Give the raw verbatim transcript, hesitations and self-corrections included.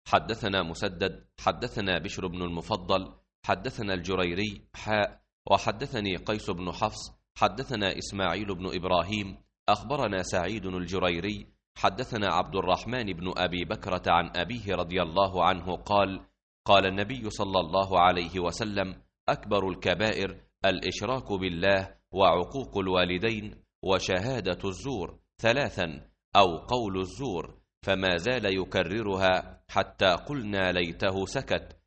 حدثنا مسدد حدثنا بشر بن المفضل حدثنا الجريري حاء وحدثني قيس بن حفص حدثنا إسماعيل بن إبراهيم أخبرنا سعيد الجريري حدثنا عبد الرحمن بن أبي بكرة عن أبيه رضي الله عنه قال قال النبي صلى الله عليه وسلم أكبر الكبائر الإشراك بالله وعقوق الوالدين وشهادة الزور ثلاثا أو قول الزور، فما زال يكررها حتى قلنا ليته سكت،